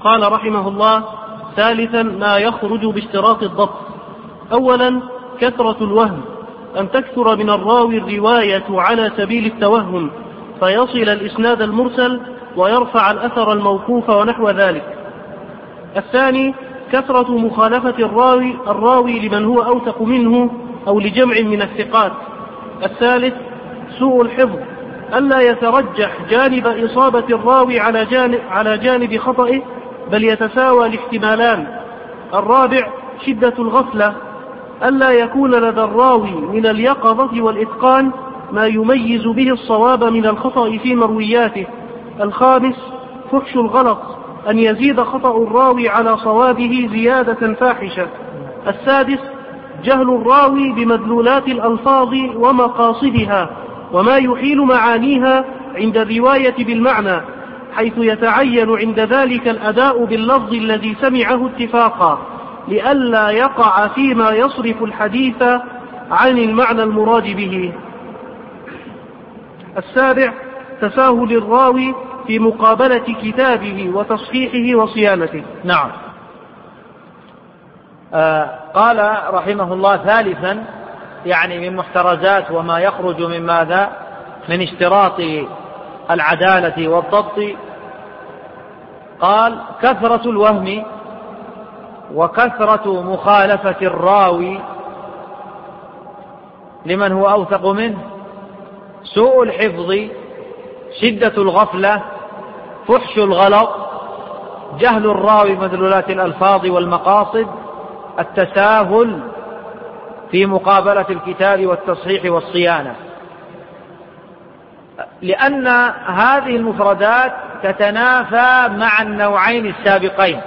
قال رحمه الله: ثالثا ما يخرج باشتراط الضبط. أولا كثرة الوهم، أن تكثر من الراوي الرواية على سبيل التوهم فيصل الإسناد المرسل ويرفع الأثر الموقوف ونحو ذلك. الثاني كثرة مخالفة الراوي لمن هو أوثق منه أو لجمع من الثقات. الثالث سوء الحفظ، ألا يترجح جانب إصابة الراوي على جانب خطئه، بل يتساوى الاحتمالان. الرابع شدة الغفلة، ألا يكون لدى الراوي من اليقظة والإتقان ما يميز به الصواب من الخطأ في مروياته. الخامس فحش الغلط، أن يزيد خطأ الراوي على صوابه زيادة فاحشة. السادس جهل الراوي بمدلولات الألفاظ ومقاصدها وما يحيل معانيها عند الرواية بالمعنى، حيث يتعين عند ذلك الأداء باللفظ الذي سمعه اتفاقا، لئلا يقع فيما يصرف الحديث عن المعنى المراد به. السابع تساهل الراوي في مقابلة كتابه وتصحيحه وصيانته. نعم. قال رحمه الله: ثالثا، يعني من محترزات وما يخرج من ماذا؟ من اشتراط العدالة والضبط. قال: كثرة الوهم وكثرة مخالفة الراوي لمن هو أوثق منه، سوء الحفظ، شدة الغفلة، فحش الغلط، جهل الراوي مدلولات الألفاظ والمقاصد، التساهل في مقابلة الكتاب والتصحيح والصيانة. لأن هذه المفردات تتنافى مع النوعين السابقين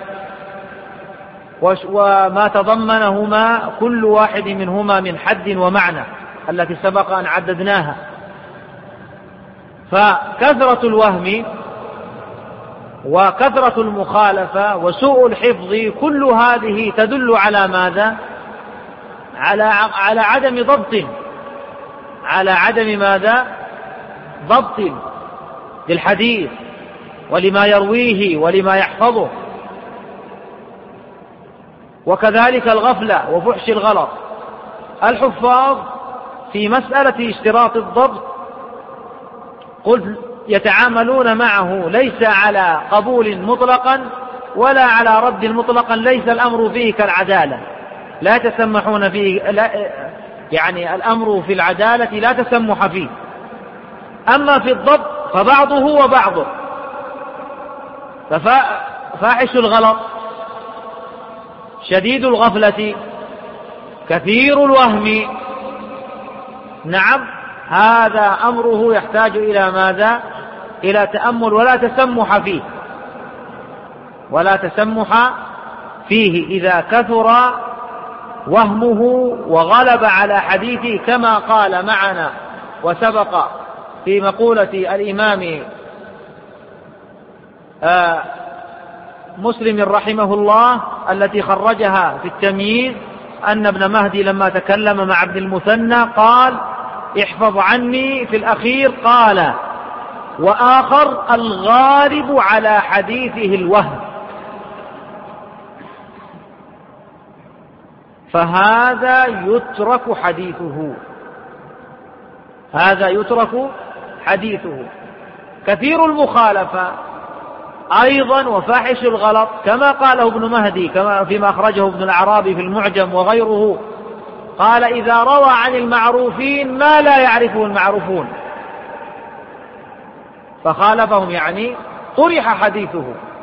وما تضمنهما كل واحد منهما من حد ومعنى التي سبق أن عددناها. فكثرة الوهم وكثرة المخالفة وسوء الحفظ كل هذه تدل على ماذا؟ على عدم ضبط، على عدم ماذا؟ ضبط للحديث ولما يرويه ولما يحفظه. وكذلك الغفلة وفحش الغلط. الحفاظ في مسألة اشتراط الضبط قلت يتعاملون معه ليس على قبول مطلقا ولا على رد مطلقا، ليس الأمر فيه كالعدالة، لا يتسمحون فيه، يعني الأمر في العدالة لا تسمح فيه. أما في الضبط فبعضه وبعضه، ففاحش الغلط، شديد الغفلة، كثير الوهم، نعم، هذا أمره يحتاج إلى ماذا؟ إلى تأمل ولا تسمح فيه، ولا تسمح فيه إذا كثر وهمه وغلب على حديثه، كما قال معنا وسبق في مقولة الإمام مسلم رحمه الله التي خرجها في التمييز، أن ابن مهدي لما تكلم مع ابن المثنى قال: احفظ عني، في الأخير قال: وآخر الغالب على حديثه الوهم، فهذا يترك حديثه، هذا يترك حديثه. كثير المخالفة أيضا وفاحش الغلط، كما قاله ابن مهدي، كما فيما أخرجه ابن الأعرابي في المعجم وغيره، قال: إذا روى عن المعروفين ما لا يعرفه المعروفون، فخالفهم، يعني طرح حديثه،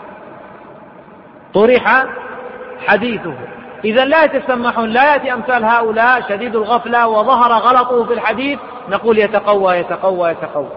طرح حديثه. إذا لا يتسمحون، لا يأتي أمثال هؤلاء شديد الغفلة وظهر غلطه في الحديث نقول يتقوى يتقوى يتقوى.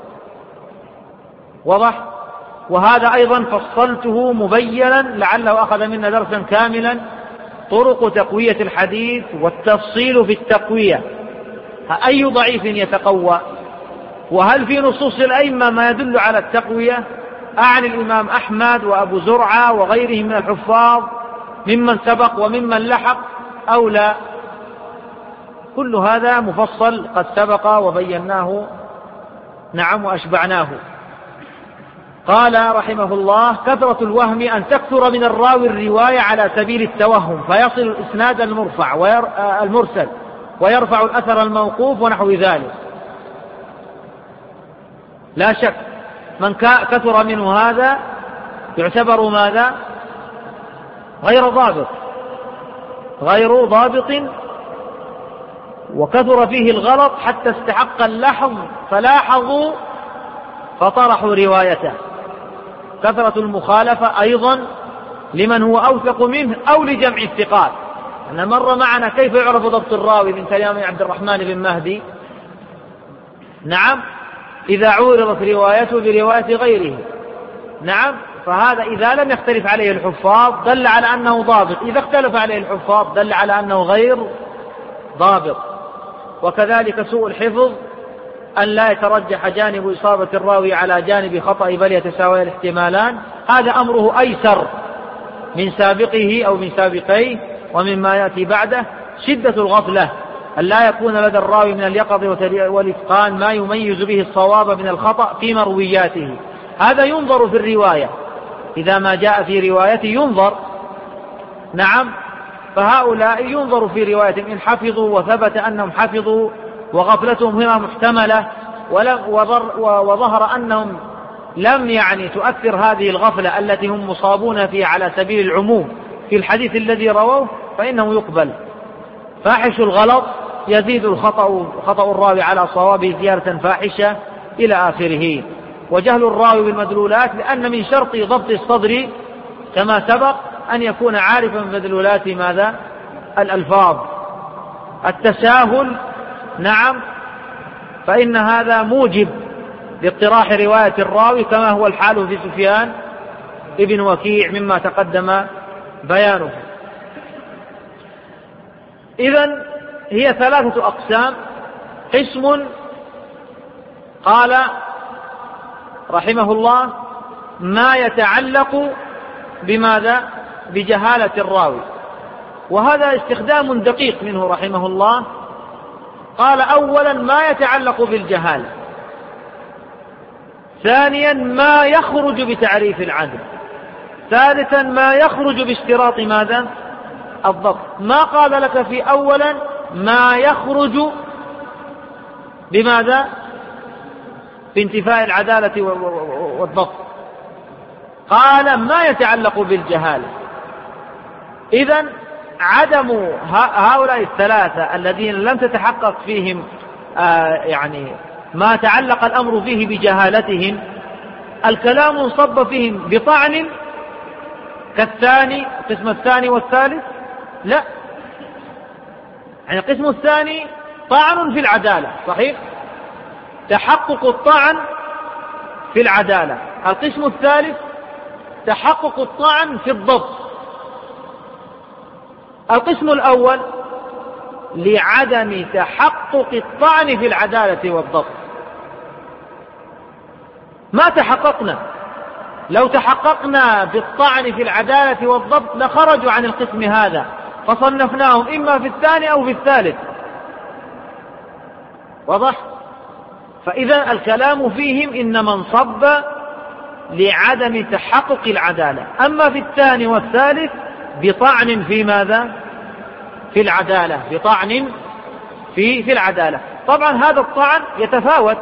واضح؟ وهذا أيضا فصلته مبينا لعله أخذ منا درسا كاملا، طرق تقوية الحديث والتفصيل في التقوية، أي ضعيف يتقوى، وهل في نصوص الأئمة ما يدل على التقوية؟ أعني الإمام أحمد وأبو زرعة وغيرهم من الحفاظ ممن سبق وممن لحق أو لا؟ كل هذا مفصل قد سبق وبيناه، نعم، وأشبعناه. قال رحمه الله: كثرة الوهم أن تكثر من الراوي الرواية على سبيل التوهم فيصل الإسناد المرسل ويرفع الأثر الموقوف ونحو ذلك. لا شك من كثر منه هذا يعتبر ماذا؟ غير ضابط، وكثر فيه الغلط حتى استحق اللحظ فلاحظوا فطرحوا روايته. كثرة المخالفة أيضا لمن هو أوثق منه أو لجمع الثقات. أنا مر معنا كيف يعرف ضبط الراوي من كلام عبد الرحمن بن مهدي. نعم، إذا عورضت روايته برواية غيره. نعم، فهذا إذا لم يختلف عليه الحفاظ دل على أنه ضابط، إذا اختلف عليه الحفاظ دل على أنه غير ضابط. وكذلك سوء الحفظ أن لا يترجح جانب إصابة الراوي على جانب خطأ بل يتساوي الاحتمالان. هذا أمره أيسر من سابقه أو من سابقيه ومما يأتي بعده. شدة الغفلة أن لا يكون لدى الراوي من اليقظة والإتقان ما يميز به الصواب من الخطأ في مروياته. هذا ينظر في الرواية، إذا ما جاء في روايته ينظر. نعم، فهؤلاء ينظر في روايتهم إن حفظوا وثبت أنهم حفظوا وغفلتهم هنا محتملة وظهر أنهم لم تؤثر هذه الغفلة التي هم مصابون فيها على سبيل العموم في الحديث الذي رووه، فإنه يقبل. فاحش الغلط يزيد خطأ الراوي على صوابه زيادة فاحشة إلى آخره. وجهل الراوي بالمدلولات، لأن من شرط ضبط الصدر كما سبق أن يكون عارفا بمدلولات ماذا؟ الألفاظ. التساهل، نعم، فإن هذا موجب لاقتراح رواية الراوي كما هو الحال في سفيان ابن وكيع مما تقدم بيانه. إذن هي 3 أقسام. قسم قال رحمه الله ما يتعلق بماذا؟ بجهالة الراوي، وهذا استخدام دقيق منه رحمه الله. قال أولا ما يتعلق بالجهالة، ثانيا ما يخرج بتعريف العدل، ثالثا ما يخرج باشتراط ماذا؟ الضبط. ما قال لك في أولا ما يخرج بماذا؟ بانتفاء العدالة والضبط. قال ما يتعلق بالجهالة. إذن عدم هؤلاء الثلاثة الذين لم تتحقق فيهم ما تعلق الأمر فيه بجهالتهم، الكلام انصب فيهم بطعن كالثاني القسم الثاني والثالث؟ لا، القسم الثاني طعن في العدالة، صحيح، تحقق الطعن في العدالة. القسم الثالث تحقق الطعن في الضبط. القسم الأول لعدم تحقق الطعن في العدالة والضبط. ما تحققنا، لو تحققنا بالطعن في العدالة والضبط لخرجوا عن القسم هذا، فصنفناهم إما في الثاني أو في الثالث. واضح؟ فإذا الكلام فيهم إنما انصب لعدم تحقق العدالة. أما في الثاني والثالث بطعن في ماذا؟ في العدالة، بطعن في العدالة. طبعا هذا الطعن يتفاوت،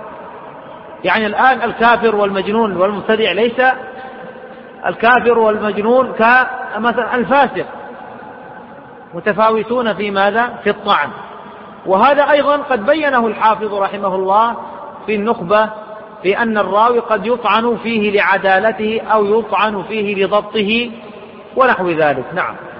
الآن الكافر والمجنون والمبتدع ليس الكافر والمجنون كمثلا الفاسق، متفاوتون في ماذا؟ في الطعن. وهذا أيضا قد بينه الحافظ رحمه الله في النخبة، في أن الراوي قد يطعن فيه لعدالته أو يطعن فيه لضبطه ونحو ذلك. نعم.